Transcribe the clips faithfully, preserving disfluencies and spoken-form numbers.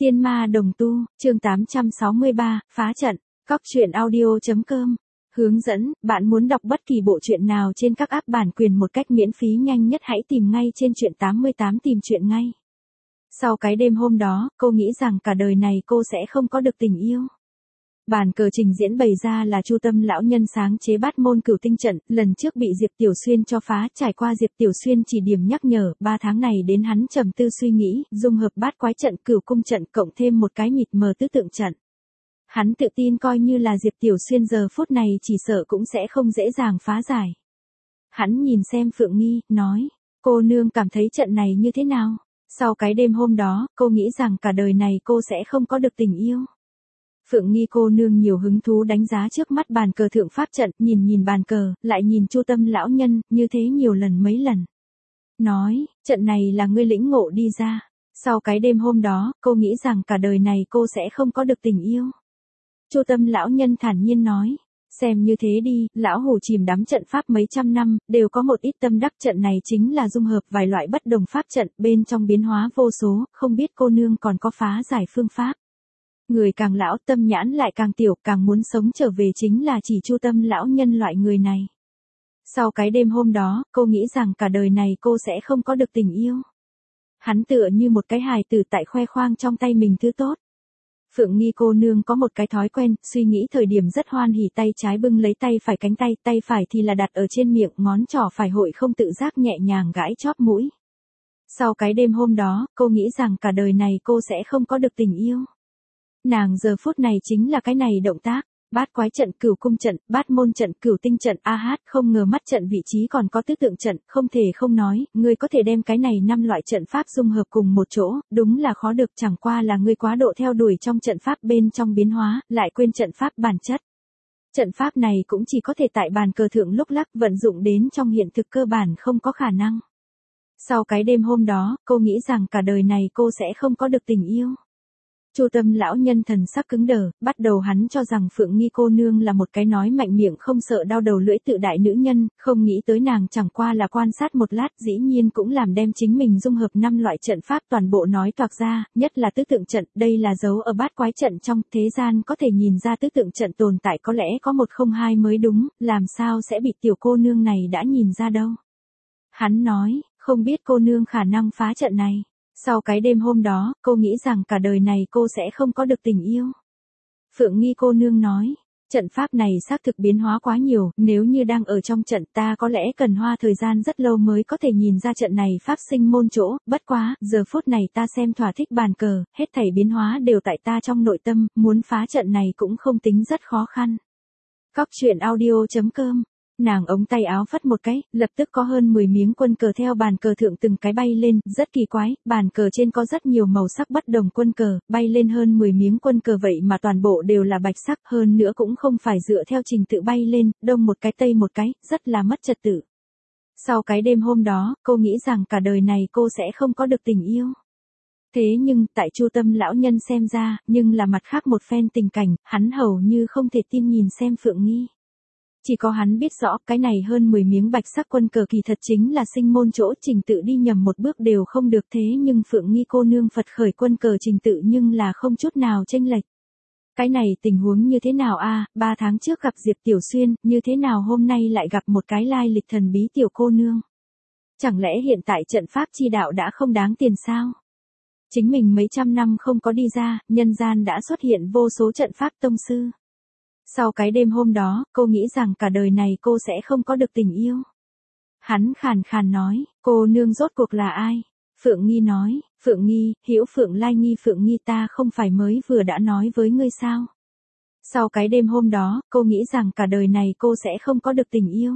Tiên ma đồng tu, chương tám trăm sáu mươi ba, phá trận, cóc truyện audio chấm com. Hướng dẫn, bạn muốn đọc bất kỳ bộ truyện nào trên các app bản quyền một cách miễn phí nhanh nhất hãy tìm ngay trên truyện tám mươi tám tìm truyện ngay. Sau cái đêm hôm đó, cô nghĩ rằng cả đời này cô sẽ không có được tình yêu. Bàn cờ trình diễn bày ra là Chu Tâm lão nhân sáng chế bát môn cửu tinh trận, lần trước bị Diệp Tiểu Xuyên cho phá, trải qua Diệp Tiểu Xuyên chỉ điểm nhắc nhở, ba tháng này đến hắn trầm tư suy nghĩ, dung hợp bát quái trận cửu cung trận cộng thêm một cái mịt mờ tứ tượng trận. Hắn tự tin coi như là Diệp Tiểu Xuyên giờ phút này chỉ sợ cũng sẽ không dễ dàng phá giải. Hắn nhìn xem Phượng Nghi, nói, cô nương cảm thấy trận này như thế nào? Sau cái đêm hôm đó, cô nghĩ rằng cả đời này cô sẽ không có được tình yêu. Phượng Nghi cô nương nhiều hứng thú đánh giá trước mắt bàn cờ thượng pháp trận, nhìn nhìn bàn cờ, lại nhìn Chu Tâm lão nhân, như thế nhiều lần mấy lần. Nói, trận này là ngươi lĩnh ngộ đi ra. Sau cái đêm hôm đó, cô nghĩ rằng cả đời này cô sẽ không có được tình yêu. Chu Tâm lão nhân thản nhiên nói, xem như thế đi, lão hủ chìm đắm trận pháp mấy trăm năm, đều có một ít tâm đắc, trận này chính là dung hợp vài loại bất đồng pháp trận, bên trong biến hóa vô số, không biết cô nương còn có phá giải phương pháp. Người càng lão tâm nhãn lại càng tiểu, càng muốn sống trở về chính là chỉ Chu Tâm lão nhân loại người này. Sau cái đêm hôm đó, cô nghĩ rằng cả đời này cô sẽ không có được tình yêu. Hắn tựa như một cái hài tử tại khoe khoang trong tay mình thứ tốt. Phượng Nghi cô nương có một cái thói quen, suy nghĩ thời điểm rất hoan hỉ, tay trái bưng lấy tay phải cánh tay, tay phải thì là đặt ở trên miệng, ngón trỏ phải hội không tự giác nhẹ nhàng gãi chóp mũi. Sau cái đêm hôm đó, cô nghĩ rằng cả đời này cô sẽ không có được tình yêu. Nàng giờ phút này chính là cái này động tác, bát quái trận cửu cung trận, bát môn trận cửu tinh trận, a hát, không ngờ mắt trận vị trí còn có tứ tượng trận, không thể không nói, ngươi có thể đem cái này năm loại trận pháp dung hợp cùng một chỗ, đúng là khó được, chẳng qua là ngươi quá độ theo đuổi trong trận pháp bên trong biến hóa, lại quên trận pháp bản chất. Trận pháp này cũng chỉ có thể tại bàn cờ thượng lúc lắc vận dụng đến trong hiện thực cơ bản không có khả năng. Sau cái đêm hôm đó, cô nghĩ rằng cả đời này cô sẽ không có được tình yêu. Chu Tâm lão nhân thần sắc cứng đờ, bắt đầu hắn cho rằng Phượng Nghi cô nương là một cái nói mạnh miệng không sợ đau đầu lưỡi tự đại nữ nhân, không nghĩ tới nàng chẳng qua là quan sát một lát, dĩ nhiên cũng làm đem chính mình dung hợp năm loại trận pháp toàn bộ nói toạc ra, nhất là tứ tượng trận, đây là dấu ở bát quái trận trong, thế gian có thể nhìn ra tứ tượng trận tồn tại có lẽ có một không hai mới đúng, làm sao sẽ bị tiểu cô nương này đã nhìn ra đâu. Hắn nói, không biết cô nương khả năng phá trận này. Sau cái đêm hôm đó, cô nghĩ rằng cả đời này cô sẽ không có được tình yêu. Phượng Nghi cô nương nói, trận pháp này xác thực biến hóa quá nhiều, nếu như đang ở trong trận ta có lẽ cần hoa thời gian rất lâu mới có thể nhìn ra trận này pháp sinh môn chỗ, bất quá, giờ phút này ta xem thỏa thích bàn cờ, hết thảy biến hóa đều tại ta trong nội tâm, muốn phá trận này cũng không tính rất khó khăn. Cóc truyện audio chấm com. Nàng ống tay áo phất một cái, lập tức có hơn mười miếng quân cờ theo bàn cờ thượng từng cái bay lên, rất kỳ quái, bàn cờ trên có rất nhiều màu sắc bất đồng quân cờ, bay lên hơn mười miếng quân cờ vậy mà toàn bộ đều là bạch sắc, hơn nữa cũng không phải dựa theo trình tự bay lên, đông một cái tây một cái, rất là mất trật tự. Sau cái đêm hôm đó, cô nghĩ rằng cả đời này cô sẽ không có được tình yêu. Thế nhưng, tại Chu Tâm lão nhân xem ra, nhưng là mặt khác một phen tình cảnh, hắn hầu như không thể tin nhìn xem Phượng Nghi. Chỉ có hắn biết rõ cái này hơn mười miếng bạch sắc quân cờ kỳ thật chính là sinh môn chỗ, trình tự đi nhầm một bước đều không được, thế nhưng Phượng Nghi cô nương Phật khởi quân cờ trình tự nhưng là không chút nào chênh lệch. Cái này tình huống như thế nào a? Ba tháng trước gặp Diệp Tiểu Xuyên, như thế nào hôm nay lại gặp một cái lai lịch thần bí tiểu cô nương? Chẳng lẽ hiện tại trận pháp chi đạo đã không đáng tiền sao? Chính mình mấy trăm năm không có đi ra, nhân gian đã xuất hiện vô số trận pháp tông sư. Sau cái đêm hôm đó, cô nghĩ rằng cả đời này cô sẽ không có được tình yêu. Hắn khàn khàn nói, cô nương rốt cuộc là ai? Phượng Nghi nói, Phượng Nghi, Hữu Phượng Lai Nghi Phượng Nghi ta không phải mới vừa đã nói với ngươi sao? Sau cái đêm hôm đó, cô nghĩ rằng cả đời này cô sẽ không có được tình yêu.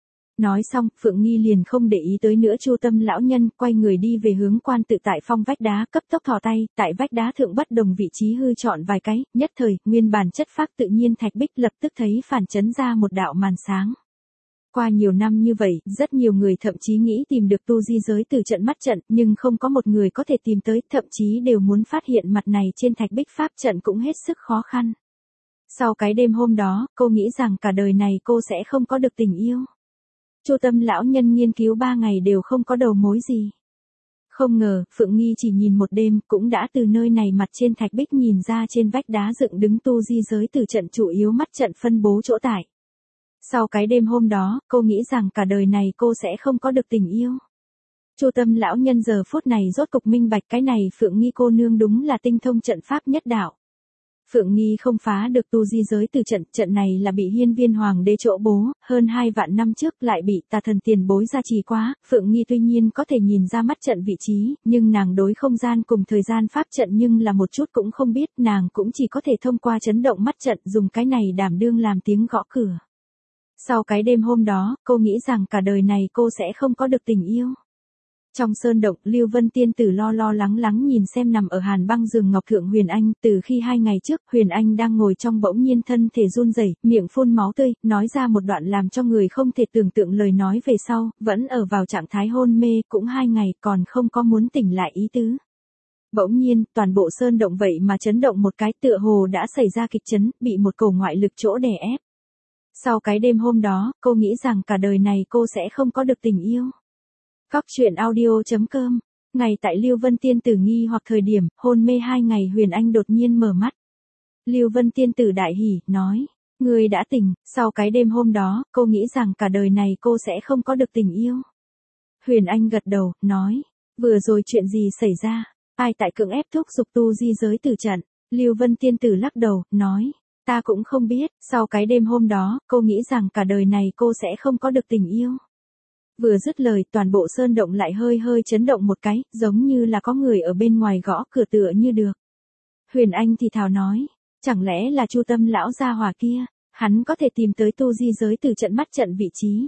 Nói xong, Phượng Nghi liền không để ý tới nữa Chu Tâm lão nhân, quay người đi về hướng quan tự tại phong vách đá, cấp tốc thò tay, tại vách đá thượng bất đồng vị trí hư chọn vài cái, nhất thời, nguyên bản chất phác tự nhiên thạch bích lập tức thấy phản chấn ra một đạo màn sáng. Qua nhiều năm như vậy, rất nhiều người thậm chí nghĩ tìm được tu di giới từ trận mắt trận, nhưng không có một người có thể tìm tới, thậm chí đều muốn phát hiện mặt này trên thạch bích pháp trận cũng hết sức khó khăn. Sau cái đêm hôm đó, cô nghĩ rằng cả đời này cô sẽ không có được tình yêu. Chu Tâm lão nhân nghiên cứu ba ngày đều không có đầu mối gì. Không ngờ, Phượng Nghi chỉ nhìn một đêm, cũng đã từ nơi này mặt trên thạch bích nhìn ra trên vách đá dựng đứng tu di giới từ trận chủ yếu mắt trận phân bố chỗ tại. Sau cái đêm hôm đó, cô nghĩ rằng cả đời này cô sẽ không có được tình yêu. Chu Tâm lão nhân giờ phút này rốt cục minh bạch cái này Phượng Nghi cô nương đúng là tinh thông trận pháp nhất đạo. Phượng Nghi không phá được tu di giới từ trận, trận này là bị hiên viên hoàng đế chỗ bố, hơn hai vạn năm trước lại bị tà thần tiền bối gia trì quá, Phượng Nghi tuy nhiên có thể nhìn ra mắt trận vị trí, nhưng nàng đối không gian cùng thời gian pháp trận nhưng là một chút cũng không biết, nàng cũng chỉ có thể thông qua chấn động mắt trận dùng cái này đảm đương làm tiếng gõ cửa. Sau cái đêm hôm đó, cô nghĩ rằng cả đời này cô sẽ không có được tình yêu. Trong sơn động, Lưu Vân Tiên Tử lo lo lắng lắng nhìn xem nằm ở hàn băng giường ngọc thượng Huyền Anh, từ khi hai ngày trước, Huyền Anh đang ngồi trong bỗng nhiên thân thể run rẩy, miệng phun máu tươi, nói ra một đoạn làm cho người không thể tưởng tượng lời nói về sau, vẫn ở vào trạng thái hôn mê, cũng hai ngày còn không có muốn tỉnh lại ý tứ. Bỗng nhiên, toàn bộ sơn động vậy mà chấn động một cái, tựa hồ đã xảy ra kịch chấn, bị một cổ ngoại lực chỗ đè ép. Sau cái đêm hôm đó, cô nghĩ rằng cả đời này cô sẽ không có được tình yêu. Cóc truyện audio chấm com. Ngày tại Lưu Vân Tiên Tử nghi hoặc thời điểm, hôn mê hai ngày Huyền Anh đột nhiên mở mắt. Lưu Vân Tiên Tử đại hỉ, nói, người đã tỉnh. Sau cái đêm hôm đó, cô nghĩ rằng cả đời này cô sẽ không có được tình yêu. Huyền Anh gật đầu, nói, vừa rồi chuyện gì xảy ra, ai tại cưỡng ép thúc giục tu di giới từ trận. Lưu Vân Tiên Tử lắc đầu, nói, ta cũng không biết. Sau cái đêm hôm đó, cô nghĩ rằng cả đời này cô sẽ không có được tình yêu. Vừa dứt lời, toàn bộ sơn động lại hơi hơi chấn động một cái, giống như là có người ở bên ngoài gõ cửa tựa như được. Huyền Anh thì thào nói, chẳng lẽ là Chu Tâm lão gia hỏa kia, hắn có thể tìm tới tu di giới từ trận mắt trận vị trí.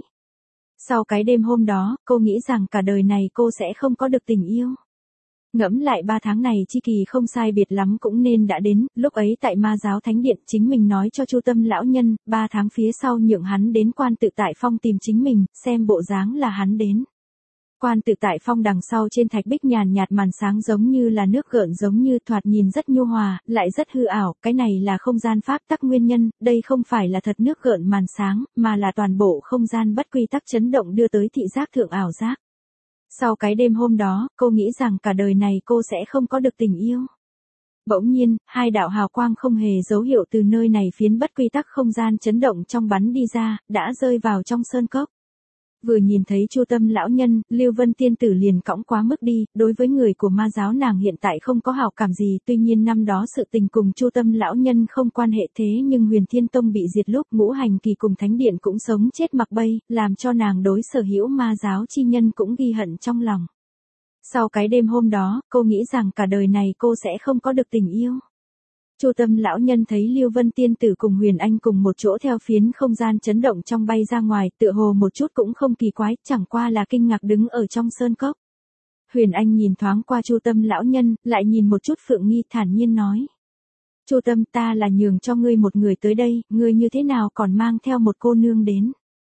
Sau cái đêm hôm đó, cô nghĩ rằng cả đời này cô sẽ không có được tình yêu. Ngẫm lại ba tháng này chi kỳ không sai biệt lắm cũng nên đã đến, lúc ấy tại Ma giáo thánh điện chính mình nói cho Chu Tâm lão nhân, ba tháng phía sau nhượng hắn đến Quan Tự Tại Phong tìm chính mình, xem bộ dáng là hắn đến. Quan Tự Tại Phong đằng sau trên thạch bích nhàn nhạt màn sáng giống như là nước gợn giống như thoạt nhìn rất nhu hòa, lại rất hư ảo, cái này là không gian pháp tắc nguyên nhân, đây không phải là thật nước gợn màn sáng, mà là toàn bộ không gian bất quy tắc chấn động đưa tới thị giác thượng ảo giác. Sau cái đêm hôm đó, cô nghĩ rằng cả đời này cô sẽ không có được tình yêu. Bỗng nhiên, hai đạo hào quang không hề dấu hiệu từ nơi này phiến bất quy tắc không gian chấn động trong bắn đi ra, đã rơi vào trong sơn cốc. Vừa nhìn thấy Chu Tâm lão nhân, Lưu Vân Tiên Tử liền cõng quá mức đi, đối với người của Ma giáo nàng hiện tại không có hảo cảm gì, tuy nhiên năm đó sự tình cùng Chu Tâm lão nhân không quan hệ thế nhưng Huyền Thiên Tông bị diệt lúc ngũ hành kỳ cùng thánh điện cũng sống chết mặc bay, làm cho nàng đối sở hữu Ma giáo chi nhân cũng ghi hận trong lòng. Sau cái đêm hôm đó, cô nghĩ rằng cả đời này cô sẽ không có được tình yêu. Chu Tâm lão nhân thấy Lưu Vân Tiên Tử cùng Huyền Anh cùng một chỗ theo phiến không gian chấn động trong bay ra ngoài, tựa hồ một chút cũng không kỳ quái, chẳng qua là kinh ngạc đứng ở trong sơn cốc. Huyền Anh nhìn thoáng qua Chu Tâm lão nhân, lại nhìn một chút Phượng Nghi thản nhiên nói. Chu Tâm, ta là nhường cho ngươi một người tới đây, ngươi như thế nào còn mang theo một cô nương đến.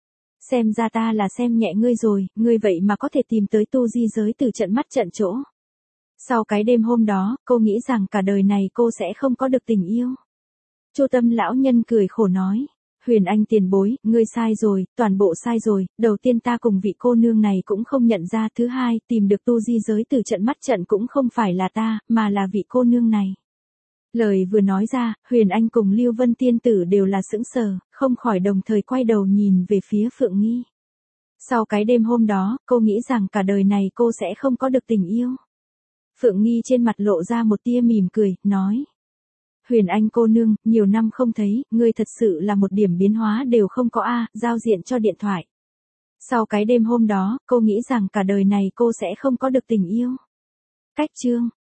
Xem ra ta là xem nhẹ ngươi rồi, ngươi vậy mà có thể tìm tới tu di giới từ trận mắt trận chỗ. Sau cái đêm hôm đó, cô nghĩ rằng cả đời này cô sẽ không có được tình yêu. Chu Tâm lão nhân cười khổ nói, Huyền Anh tiền bối, ngươi sai rồi, toàn bộ sai rồi, đầu tiên ta cùng vị cô nương này cũng không nhận ra, thứ hai, tìm được tu di giới từ trận mắt trận cũng không phải là ta, mà là vị cô nương này. Lời vừa nói ra, Huyền Anh cùng Lưu Vân Tiên Tử đều là sững sờ, không khỏi đồng thời quay đầu nhìn về phía Phượng Nghi. Sau cái đêm hôm đó, cô nghĩ rằng cả đời này cô sẽ không có được tình yêu. Phượng Nghi trên mặt lộ ra một tia mỉm cười, nói. Huyền Anh cô nương, nhiều năm không thấy, ngươi thật sự là một điểm biến hóa đều không có a, giao diện cho điện thoại. Sau cái đêm hôm đó, cô nghĩ rằng cả đời này cô sẽ không có được tình yêu. Cách chương.